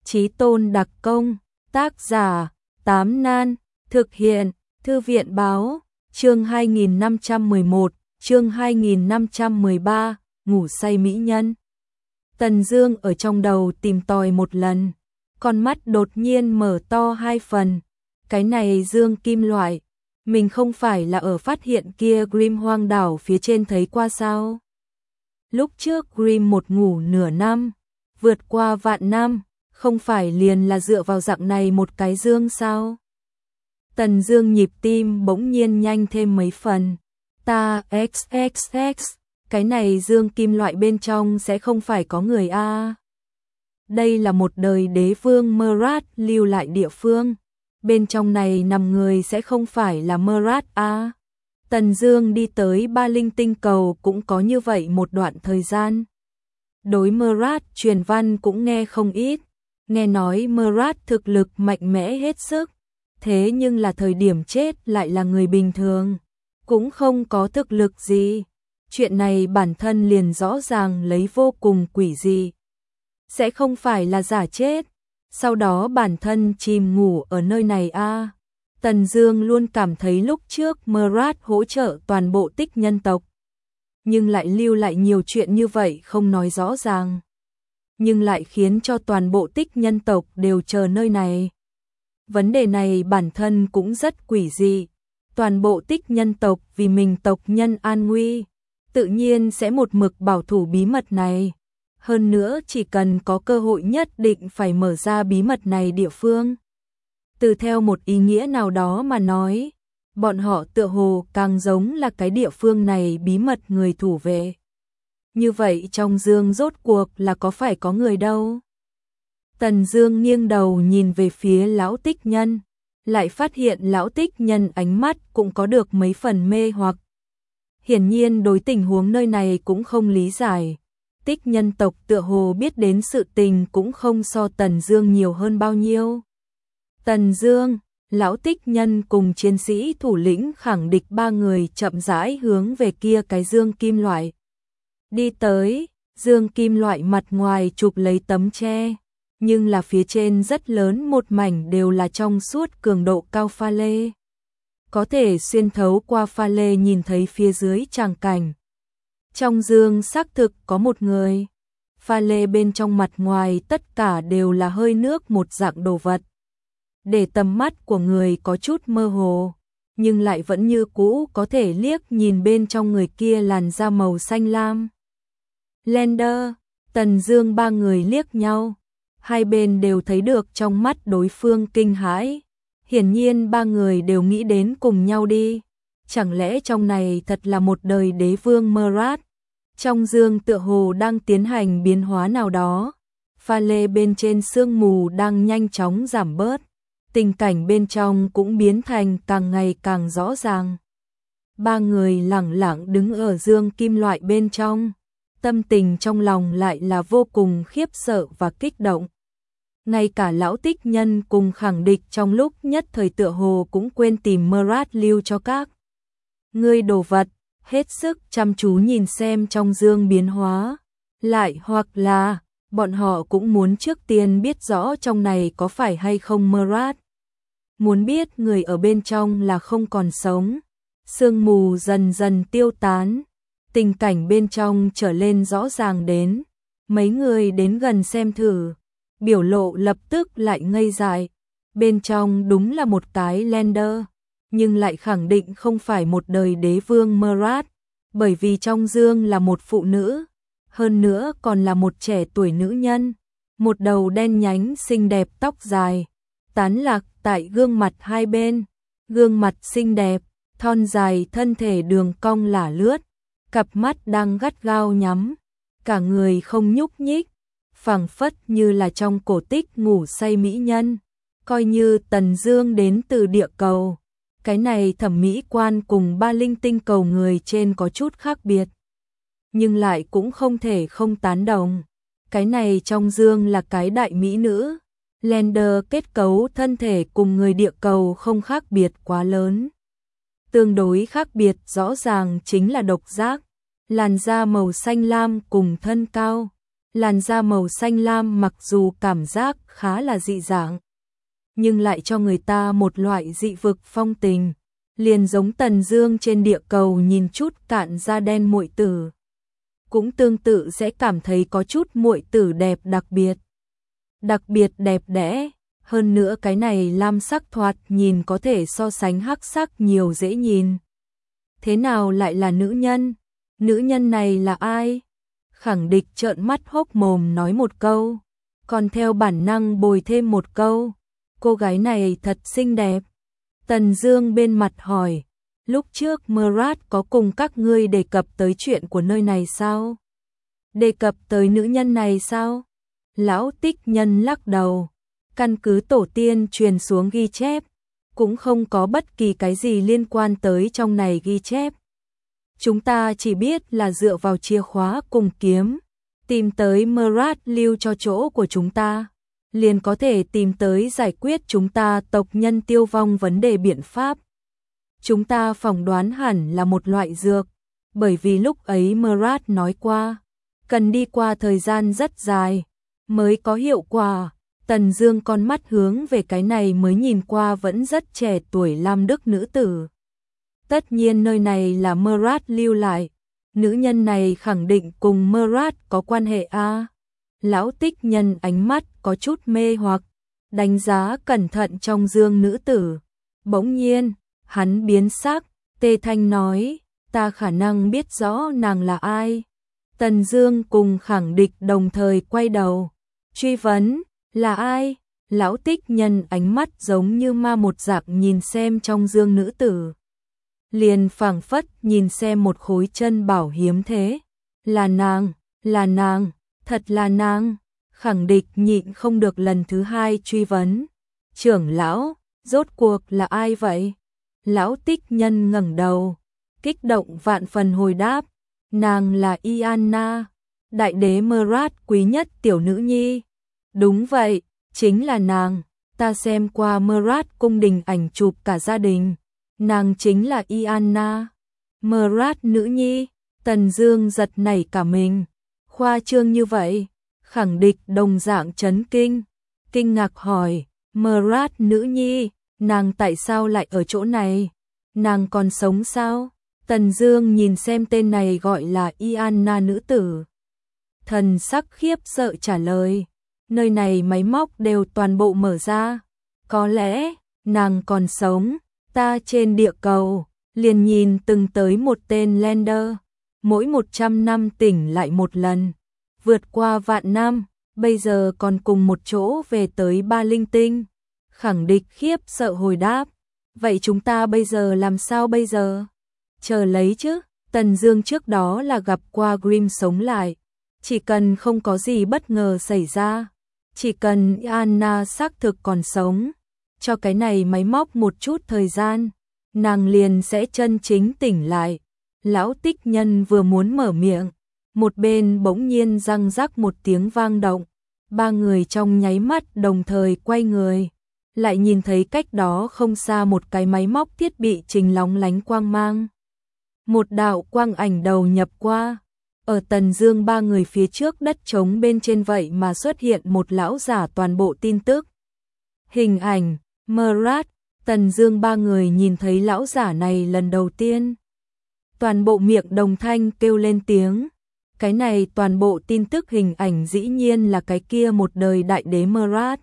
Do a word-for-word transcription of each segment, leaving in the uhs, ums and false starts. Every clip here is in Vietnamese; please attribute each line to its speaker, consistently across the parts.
Speaker 1: Chí Tôn đặc công, tác giả, Tám Nan, thực hiện, Thư viện báo, chương hai nghìn năm trăm mười một, chương hai nghìn năm trăm mười ba, ngủ say mỹ nhân. Tần Dương ở trong đầu tìm tòi một lần, con mắt đột nhiên mở to hai phần. Cái này dương kim loại, mình không phải là ở phát hiện kia Grim hoang đảo phía trên thấy qua sao? Lúc trước Grim một ngủ nửa năm, vượt qua vạn năm, không phải liền là dựa vào dạng này một cái dương sao? Tần Dương nhịp tim bỗng nhiên nhanh thêm mấy phần. Ta xxx, cái này dương kim loại bên trong sẽ không phải có người a. Đây là một đời đế vương Murad lưu lại địa phương. Bên trong này nằm người sẽ không phải là Murad a. Tần Dương đi tới Ba Linh tinh cầu cũng có như vậy một đoạn thời gian. Đối Murad truyền văn cũng nghe không ít, nghe nói Murad thực lực mạnh mẽ hết sức, thế nhưng là thời điểm chết lại là người bình thường, cũng không có thực lực gì. Chuyện này bản thân liền rõ ràng lấy vô cùng quỷ dị. Sẽ không phải là giả chết, sau đó bản thân chìm ngủ ở nơi này a. À. Tần Dương luôn cảm thấy lúc trước Murad hỗ trợ toàn bộ Tích nhân tộc, nhưng lại lưu lại nhiều chuyện như vậy không nói rõ ràng, nhưng lại khiến cho toàn bộ Tích nhân tộc đều chờ nơi này. Vấn đề này bản thân cũng rất quỷ dị, toàn bộ Tích nhân tộc vì mình tộc nhân an nguy, tự nhiên sẽ một mực bảo thủ bí mật này. Hơn nữa chỉ cần có cơ hội nhất định phải mở ra bí mật này địa phương. Từ theo một ý nghĩa nào đó mà nói, bọn họ tựa hồ càng giống là cái địa phương này bí mật người thủ vệ. Như vậy trong dương rốt cuộc là có phải có người đâu? Tần Dương nghiêng đầu nhìn về phía lão Tích nhân, lại phát hiện lão Tích nhân ánh mắt cũng có được mấy phần mê hoặc. Hiển nhiên đối tình huống nơi này cũng không lý giải. Tích nhân tộc tựa hồ biết đến sự tình cũng không so Tần Dương nhiều hơn bao nhiêu. Tần Dương, lão Tích nhân cùng chiến sĩ thủ lĩnh khẳng địch ba người chậm rãi hướng về kia cái dương kim loại. Đi tới, dương kim loại mặt ngoài chụp lấy tấm tre, nhưng là phía trên rất lớn một mảnh đều là trong suốt cường độ cao pha lê. Có thể xuyên thấu qua pha lê nhìn thấy phía dưới tràng cảnh. Trong dương xác thực có một người. Pha lê bên trong mặt ngoài tất cả đều là hơi nước một dạng đồ vật. Để tầm mắt của người có chút mơ hồ, nhưng lại vẫn như cũ có thể liếc nhìn bên trong người kia làn da màu xanh lam. Lender, Tần Dương ba người liếc nhau, hai bên đều thấy được trong mắt đối phương kinh hãi. Hiển nhiên ba người đều nghĩ đến cùng nhau đi. Chẳng lẽ trong này thật là một đời đế vương Murad? Trong dương tựa hồ đang tiến hành biến hóa nào đó. Pha lê bên trên sương mù đang nhanh chóng giảm bớt. Tình cảnh bên trong cũng biến thành càng ngày càng rõ ràng. Ba người lẳng lặng đứng ở dương kim loại bên trong. Tâm tình trong lòng lại là vô cùng khiếp sợ và kích động. Ngay cả lão Tích nhân cùng khẳng địch trong lúc nhất thời tựa hồ cũng quên tìm Murad lưu cho các ngươi đồ vật, hết sức chăm chú nhìn xem trong dương biến hóa. Lại hoặc là, bọn họ cũng muốn trước tiên biết rõ trong này có phải hay không Murad. Muốn biết người ở bên trong là không còn sống. Sương mù dần dần tiêu tán, tình cảnh bên trong trở lên rõ ràng đến. Mấy người đến gần xem thử, biểu lộ lập tức lại ngây dại. Bên trong đúng là một cái Lender, nhưng lại khẳng định không phải một đời đế vương Murad, bởi vì trong dương là một phụ nữ, hơn nữa còn là một trẻ tuổi nữ nhân, một đầu đen nhánh xinh đẹp tóc dài, tán lạc tại gương mặt hai bên, gương mặt xinh đẹp, thon dài thân thể đường cong lả lướt, cặp mắt đang gắt gao nhắm, cả người không nhúc nhích, phảng phất như là trong cổ tích ngủ say mỹ nhân. Coi như Tần Dương đến từ địa cầu, cái này thẩm mỹ quan cùng Ba Linh tinh cầu người trên có chút khác biệt, nhưng lại cũng không thể không tán đồng. Cái này trong dương là cái đại mỹ nữ. Lender kết cấu thân thể cùng người địa cầu không khác biệt quá lớn. Tương đối khác biệt rõ ràng chính là độc giác, làn da màu xanh lam cùng thân cao. Làn da màu xanh lam mặc dù cảm giác khá là dị dạng, nhưng lại cho người ta một loại dị vực phong tình, liền giống Tần Dương trên địa cầu nhìn chút cạn da đen muội tử. Cũng tương tự sẽ cảm thấy có chút muội tử đẹp đặc biệt. Đặc biệt đẹp đẽ, hơn nữa cái này lam sắc thoạt nhìn có thể so sánh hắc sắc nhiều dễ nhìn. Thế nào lại là nữ nhân? Nữ nhân này là ai? Khẳng Địch trợn mắt hốc mồm nói một câu, còn theo bản năng bồi thêm một câu, cô gái này thật xinh đẹp. Tần Dương bên mặt hỏi, lúc trước Murad có cùng các ngươi đề cập tới chuyện của nơi này sao? Đề cập tới nữ nhân này sao? Lão Tích Nhân lắc đầu, căn cứ tổ tiên truyền xuống ghi chép, cũng không có bất kỳ cái gì liên quan tới trong này ghi chép. Chúng ta chỉ biết là dựa vào chìa khóa cùng kiếm, tìm tới Murad lưu cho chỗ của chúng ta, liền có thể tìm tới giải quyết chúng ta tộc nhân tiêu vong vấn đề biện pháp. Chúng ta phỏng đoán hẳn là một loại dược, bởi vì lúc ấy Murad nói qua, cần đi qua thời gian rất dài mới có hiệu quả. Tần Dương con mắt hướng về cái này mới nhìn qua vẫn rất trẻ tuổi lam đức nữ tử. Tất nhiên nơi này là Murad lưu lại, nữ nhân này khẳng định cùng Murad có quan hệ a. À. Lão Tích Nhân ánh mắt có chút mê hoặc, đánh giá cẩn thận trong Dương nữ tử. Bỗng nhiên, hắn biến sắc, tê thanh nói, ta khả năng biết rõ nàng là ai. Tần Dương cùng Khẳng Địch đồng thời quay đầu, truy vấn, là ai? Lão Tích Nhân ánh mắt giống như ma một dạng nhìn xem trong Dương nữ tử. Liền phảng phất nhìn xem một khối chân bảo hiếm thế. Là nàng, là nàng, thật là nàng. Khẳng Địch nhịn không được lần thứ hai truy vấn. Trưởng lão, rốt cuộc là ai vậy? Lão Tích Nhân ngẩng đầu, kích động vạn phần hồi đáp. Nàng là Ianna, đại đế Murad quý nhất tiểu nữ nhi. Đúng vậy, chính là nàng. Ta xem qua Murad cung đình ảnh chụp cả gia đình. Nàng chính là Ianna, Murad nữ nhi. Tần Dương giật nảy cả mình. Khoa trương như vậy? Khẳng Địch đồng dạng chấn kinh, kinh ngạc hỏi, Murad nữ nhi, nàng tại sao lại ở chỗ này? Nàng còn sống sao? Tần Dương nhìn xem tên này gọi là Ianna nữ tử, thần sắc khiếp sợ trả lời, nơi này máy móc đều toàn bộ mở ra, có lẽ nàng còn sống. Ta trên địa cầu liền nhìn từng tới một tên Lander, mỗi một trăm năm tỉnh lại một lần, vượt qua vạn năm, bây giờ còn cùng một chỗ về tới Ba Linh Tinh. Khẳng Địch khiếp sợ hồi đáp, vậy chúng ta bây giờ làm sao bây giờ? Chờ lấy chứ. Tần Dương trước đó là gặp qua Grimm sống lại, chỉ cần không có gì bất ngờ xảy ra, chỉ cần Anna xác thực còn sống, cho cái này máy móc một chút thời gian, nàng liền sẽ chân chính tỉnh lại. Lão Tích Nhân vừa muốn mở miệng, một bên bỗng nhiên răng rắc một tiếng vang động, ba người trong nháy mắt đồng thời quay người, lại nhìn thấy cách đó không xa một cái máy móc thiết bị trình lóng lánh quang mang. Một đạo quang ảnh đầu nhập qua, ở Tần Dương ba người phía trước đất trống bên trên vậy mà xuất hiện một lão giả toàn bộ tin tức. Hình ảnh, Murad. Tần Dương ba người nhìn thấy lão giả này lần đầu tiên, toàn bộ miệng đồng thanh kêu lên tiếng. Cái này toàn bộ tin tức hình ảnh dĩ nhiên là cái kia một đời đại đế Murad.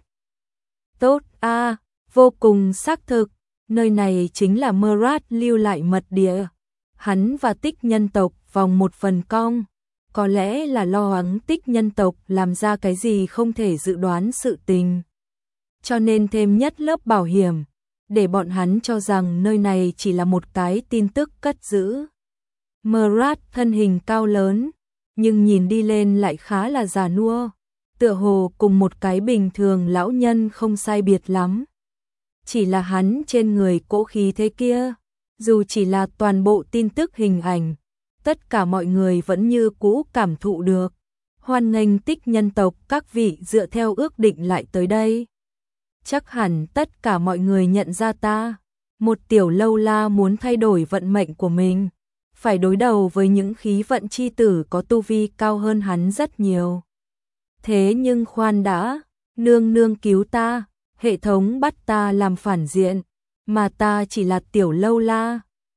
Speaker 1: Tốt a, à, vô cùng xác thực, nơi này chính là Murad lưu lại mật địa. Hắn và Tích nhân tộc vòng một phần cong, có lẽ là lo lắng Tích nhân tộc làm ra cái gì không thể dự đoán sự tình, cho nên thêm nhất lớp bảo hiểm, để bọn hắn cho rằng nơi này chỉ là một cái tin tức cất giữ. Murad thân hình cao lớn, nhưng nhìn đi lên lại khá là già nua, tựa hồ cùng một cái bình thường lão nhân không sai biệt lắm. Chỉ là hắn trên người cỗ khí thế kia, dù chỉ là toàn bộ tin tức hình ảnh, tất cả mọi người vẫn như cũ cảm thụ được. Hoan nghênh Tích nhân tộc các vị dựa theo ước định lại tới đây. Chắc hẳn tất cả mọi người nhận ra ta, một tiểu lâu la muốn thay đổi vận mệnh của mình, phải đối đầu với những khí vận chi tử có tu vi cao hơn hắn rất nhiều. Thế nhưng khoan đã, nương nương cứu ta, hệ thống bắt ta làm phản diện, mà ta chỉ là tiểu lâu la.